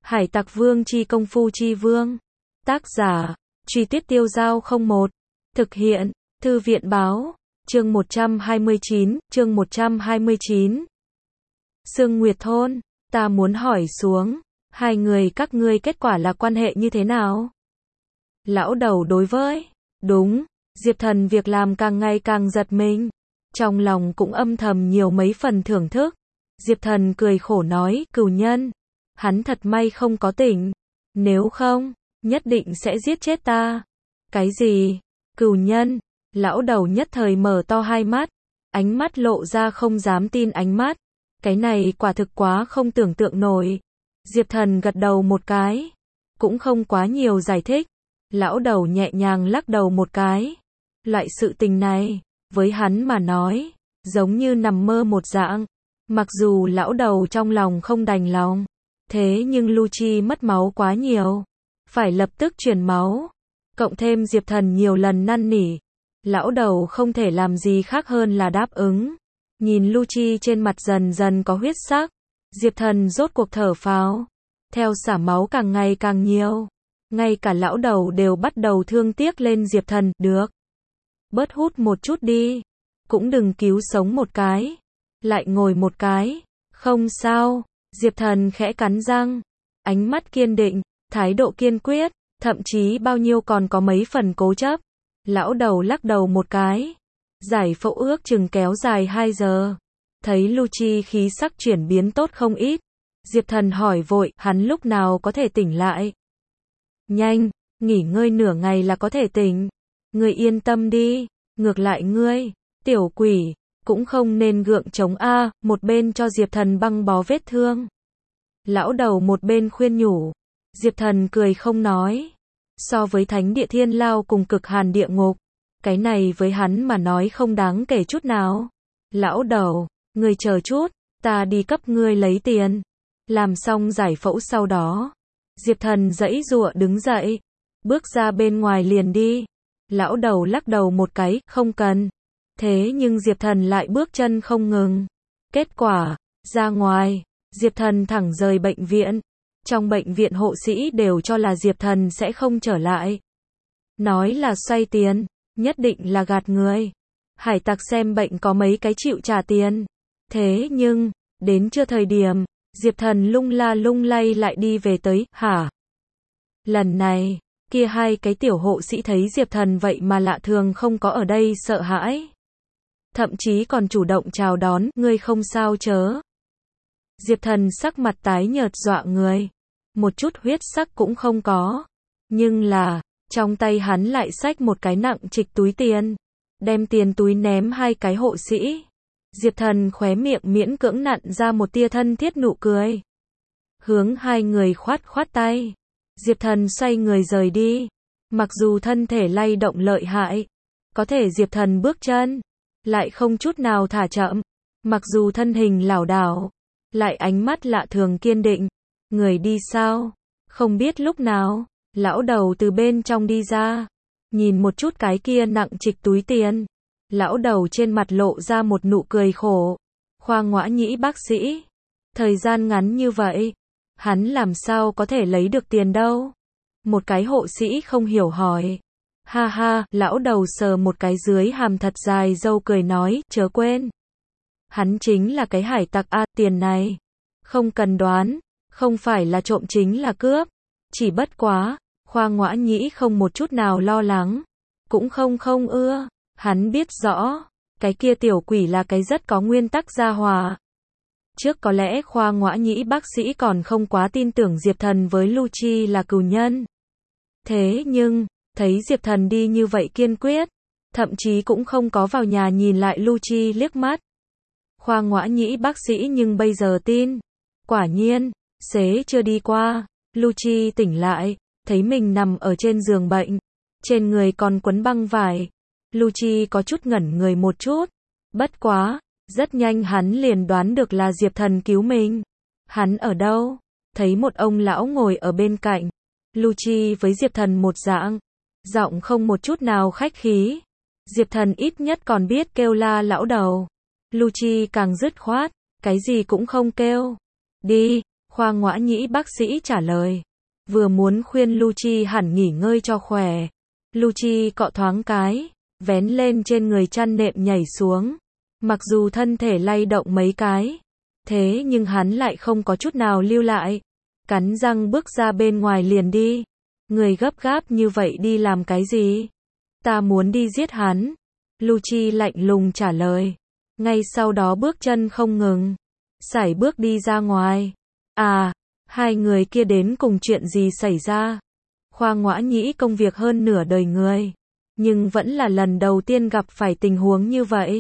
Hải Tặc Vương chi công phu chi vương. Tác giả, Truy Tuyết Tiêu Giao 01. Thực hiện, Thư viện báo. Chương 129, chương 129. Sương Nguyệt Thôn, ta muốn hỏi xuống, hai người các ngươi kết quả là quan hệ như thế nào? Lão đầu đối với, đúng, Diệp Thần việc làm càng ngày càng giật mình, trong lòng cũng âm thầm nhiều mấy phần thưởng thức. Diệp Thần cười khổ nói, cửu nhân, hắn thật may không có tỉnh, nếu không, nhất định sẽ giết chết ta. Cái gì? Cửu nhân? Lão đầu nhất thời mở to hai mắt, ánh mắt lộ ra không dám tin ánh mắt. Cái này quả thực quá không tưởng tượng nổi. Diệp Thần gật đầu một cái, cũng không quá nhiều giải thích. Lão đầu nhẹ nhàng lắc đầu một cái. Loại sự tình này, với hắn mà nói, giống như nằm mơ một dạng. Mặc dù lão đầu trong lòng không đành lòng, thế nhưng Lucci mất máu quá nhiều, phải lập tức truyền máu. Cộng thêm Diệp Thần nhiều lần năn nỉ, lão đầu không thể làm gì khác hơn là đáp ứng. Nhìn Lucci trên mặt dần dần có huyết sắc, Diệp Thần rốt cuộc thở phào. Theo xả máu càng ngày càng nhiều, ngay cả lão đầu đều bắt đầu thương tiếc lên Diệp Thần, được. Bớt hút một chút đi, cũng đừng cứu sống một cái, lại ngồi một cái, không sao. Diệp Thần khẽ cắn răng, ánh mắt kiên định, thái độ kiên quyết, thậm chí bao nhiêu còn có mấy phần cố chấp. Lão đầu lắc đầu một cái. Giải phẫu ước chừng kéo dài 2 giờ. Thấy Lucci khí sắc chuyển biến tốt không ít. Diệp Thần hỏi vội, hắn lúc nào có thể tỉnh lại? Nhanh, nghỉ ngơi nửa ngày là có thể tỉnh. Ngươi yên tâm đi, ngược lại ngươi, tiểu quỷ, cũng không nên gượng chống a. Một bên cho Diệp Thần băng bó vết thương. Lão đầu một bên khuyên nhủ. Diệp Thần cười không nói. So với thánh địa thiên lao cùng cực hàn địa ngục, cái này với hắn mà nói không đáng kể chút nào. Lão đầu, ngươi chờ chút, ta đi cấp ngươi lấy tiền. Làm xong giải phẫu sau đó, Diệp Thần giãy giụa đứng dậy, bước ra bên ngoài liền đi. Lão đầu lắc đầu một cái, không cần. Thế nhưng Diệp Thần lại bước chân không ngừng. Kết quả, ra ngoài, Diệp Thần thẳng rời bệnh viện. Trong bệnh viện hộ sĩ đều cho là Diệp Thần sẽ không trở lại. Nói là xoay tiền, nhất định là gạt người. Hải tặc xem bệnh có mấy cái chịu trả tiền. Thế nhưng, đến chưa thời điểm, Diệp Thần lung la lung lay lại đi về tới, hả? Lần này, kia hai cái tiểu hộ sĩ thấy Diệp Thần vậy mà lạ thường không có ở đây sợ hãi. Thậm chí còn chủ động chào đón, ngươi không sao chớ. Diệp Thần sắc mặt tái nhợt dọa người. Một chút huyết sắc cũng không có. Nhưng là, trong tay hắn lại xách một cái nặng trịch túi tiền. Đem tiền túi ném hai cái hộ sĩ. Diệp Thần khóe miệng miễn cưỡng nặn ra một tia thân thiết nụ cười. Hướng hai người khoát khoát tay. Diệp Thần xoay người rời đi. Mặc dù thân thể lay động lợi hại, có thể Diệp Thần bước chân lại không chút nào thả chậm. Mặc dù thân hình lảo đảo, lại ánh mắt lạ thường kiên định. Người đi sao? Không biết lúc nào, lão đầu từ bên trong đi ra. Nhìn một chút cái kia nặng trịch túi tiền. Lão đầu trên mặt lộ ra một nụ cười khổ. Khoa Ngoã Nhĩ bác sĩ. Thời gian ngắn như vậy, hắn làm sao có thể lấy được tiền đâu? Một cái hộ sĩ không hiểu hỏi. Ha ha, lão đầu sờ một cái dưới hàm thật dài râu cười nói, chớ quên. Hắn chính là cái hải tặc a, tiền này. Không cần đoán, không phải là trộm chính là cướp. Chỉ bất quá, Khoa Ngoã Nhĩ không một chút nào lo lắng. Cũng không ưa. Hắn biết rõ, cái kia tiểu quỷ là cái rất có nguyên tắc gia hỏa. Trước có lẽ Khoa Ngoã Nhĩ bác sĩ còn không quá tin tưởng Diệp Thần với Lucci là cừu nhân. Thế nhưng, thấy Diệp Thần đi như vậy kiên quyết, thậm chí cũng không có vào nhà nhìn lại Lucci liếc mắt. Khoa Ngoã Nhĩ bác sĩ nhưng bây giờ tin. Quả nhiên, xế chưa đi qua, Lucci tỉnh lại, thấy mình nằm ở trên giường bệnh. Trên người còn quấn băng vải. Lucci có chút ngẩn người một chút. Bất quá, rất nhanh hắn liền đoán được là Diệp Thần cứu mình. Hắn ở đâu? Thấy một ông lão ngồi ở bên cạnh. Lucci với Diệp Thần một dạng. Giọng không một chút nào khách khí. Diệp Thần ít nhất còn biết kêu la lão đầu. Lucci càng dứt khoát, cái gì cũng không kêu. Đi, Khoa ngoã nhĩ bác sĩ trả lời. Vừa muốn khuyên Lucci hẳn nghỉ ngơi cho khỏe. Lucci cọ thoáng cái, vén lên trên người chăn nệm nhảy xuống. Mặc dù thân thể lay động mấy cái, thế nhưng hắn lại không có chút nào lưu lại. Cắn răng bước ra bên ngoài liền đi. Người gấp gáp như vậy đi làm cái gì? Ta muốn đi giết hắn. Lucci lạnh lùng trả lời. Ngay sau đó bước chân không ngừng, sải bước đi ra ngoài. À, hai người kia đến cùng chuyện gì xảy ra? Khoa ngoã nhĩ công việc hơn nửa đời người, nhưng vẫn là lần đầu tiên gặp phải tình huống như vậy.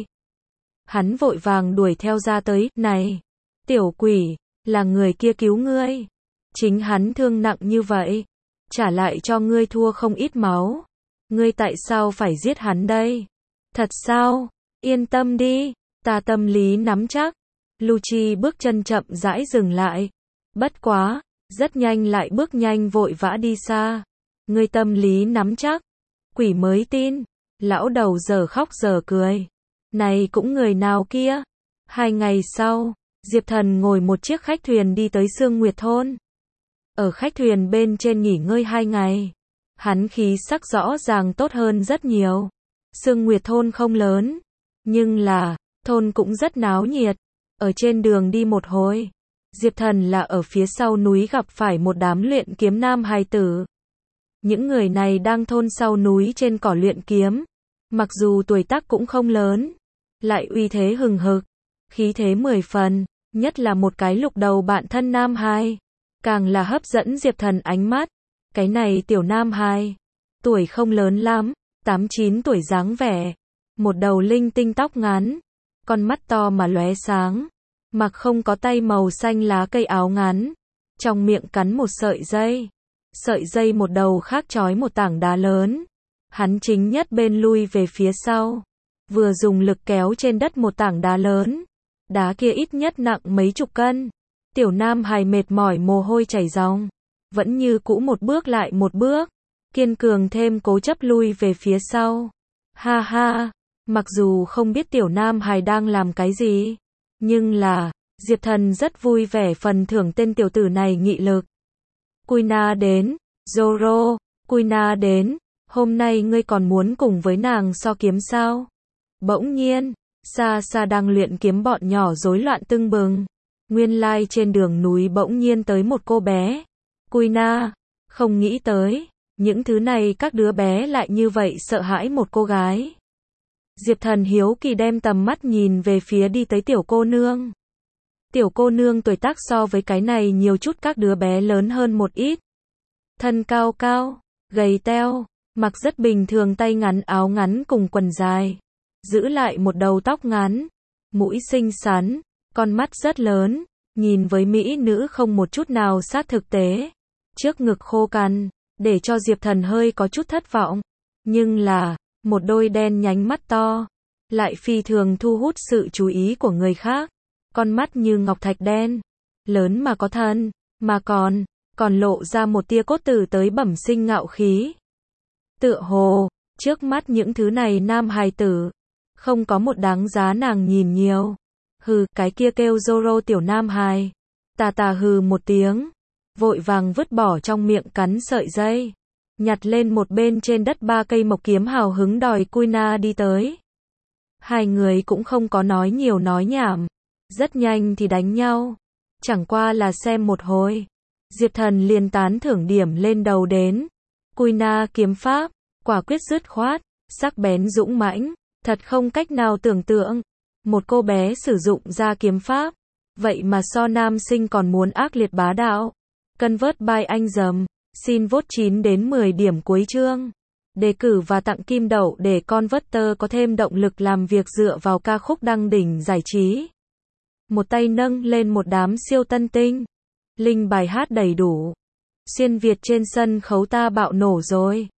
Hắn vội vàng đuổi theo ra tới, này, tiểu quỷ, là người kia cứu ngươi. Chính hắn thương nặng như vậy, trả lại cho ngươi thua không ít máu. Ngươi tại sao phải giết hắn đây? Thật sao? Yên tâm đi, ta tâm lý nắm chắc. Lucci bước chân chậm rãi dừng lại. Bất quá, rất nhanh lại bước nhanh vội vã đi xa. Ngươi tâm lý nắm chắc. Quỷ mới tin. Lão đầu giờ khóc giờ cười. Này cũng người nào kia? 2 ngày sau, Diệp Thần ngồi một chiếc khách thuyền đi tới Sương Nguyệt Thôn. Ở khách thuyền bên trên nghỉ ngơi 2 ngày. Hắn khí sắc rõ ràng tốt hơn rất nhiều. Sương Nguyệt Thôn không lớn, nhưng là, thôn cũng rất náo nhiệt. Ở trên đường đi một hồi, Diệp Thần là ở phía sau núi gặp phải một đám luyện kiếm nam hài tử. Những người này đang thôn sau núi trên cỏ luyện kiếm. Mặc dù tuổi tác cũng không lớn, lại uy thế hừng hực, khí thế 10 phần, nhất là một cái lục đầu bạn thân nam hài, càng là hấp dẫn Diệp Thần ánh mắt. Cái này tiểu nam hài, tuổi không lớn lắm, 8-9 tuổi dáng vẻ, một đầu linh tinh tóc ngắn, con mắt to mà lóe sáng, mặc không có tay màu xanh lá cây áo ngắn, trong miệng cắn một sợi dây một đầu khác trói một tảng đá lớn. Hắn chính nhất bên lui về phía sau, vừa dùng lực kéo trên đất một tảng đá lớn, đá kia ít nhất nặng mấy chục cân. Tiểu nam hài mệt mỏi mồ hôi chảy ròng, vẫn như cũ một bước lại một bước, kiên cường thêm cố chấp lui về phía sau. Ha ha, mặc dù không biết tiểu nam hài đang làm cái gì, nhưng là, Diệp Thần rất vui vẻ phần thưởng tên tiểu tử này nghị lực. Kuina đến, Zoro, Kuina đến, hôm nay ngươi còn muốn cùng với nàng so kiếm sao? Bỗng nhiên, xa xa đang luyện kiếm bọn nhỏ rối loạn tưng bừng. Nguyên lai trên đường núi bỗng nhiên tới một cô bé. Kuina, không nghĩ tới, những thứ này các đứa bé lại như vậy sợ hãi một cô gái. Diệp Thần hiếu kỳ đem tầm mắt nhìn về phía đi tới tiểu cô nương. Tiểu cô nương tuổi tác so với cái này nhiều chút các đứa bé lớn hơn một ít. Thân cao cao, gầy teo, mặc rất bình thường tay ngắn áo ngắn cùng quần dài. Giữ lại một đầu tóc ngắn, mũi xinh xắn, con mắt rất lớn, nhìn với mỹ nữ không một chút nào sát thực tế. Trước ngực khô cằn, để cho Diệp Thần hơi có chút thất vọng. Nhưng là, một đôi đen nhánh mắt to, lại phi thường thu hút sự chú ý của người khác. Con mắt như ngọc thạch đen, lớn mà có thân, mà còn lộ ra một tia cốt tử tới bẩm sinh ngạo khí. Tựa hồ, trước mắt những thứ này nam hài tử, không có một đáng giá nàng nhìn nhiều. Hừ, cái kia kêu Zoro tiểu nam hài. Tà hừ một tiếng, vội vàng vứt bỏ trong miệng cắn sợi dây, nhặt lên một bên trên đất 3 cây mộc kiếm hào hứng đòi Kuina đi tới. Hai người cũng không có nói nhiều nói nhảm, rất nhanh thì đánh nhau. Chẳng qua là xem một hồi, Diệp Thần liền tán thưởng điểm lên đầu đến. Kuina kiếm pháp, quả quyết dứt khoát, sắc bén dũng mãnh, thật không cách nào tưởng tượng. Một cô bé sử dụng ra kiếm pháp, vậy mà so nam sinh còn muốn ác liệt bá đạo. Convert by anh dầm, xin vote 9 đến 10 điểm cuối chương. Đề cử và tặng kim đậu để Converter có thêm động lực làm việc dựa vào ca khúc đăng đỉnh giải trí. Một tay nâng lên một đám siêu tân tinh. Link bài hát đầy đủ. Xuyên Việt trên sân khấu ta bạo nổ rồi.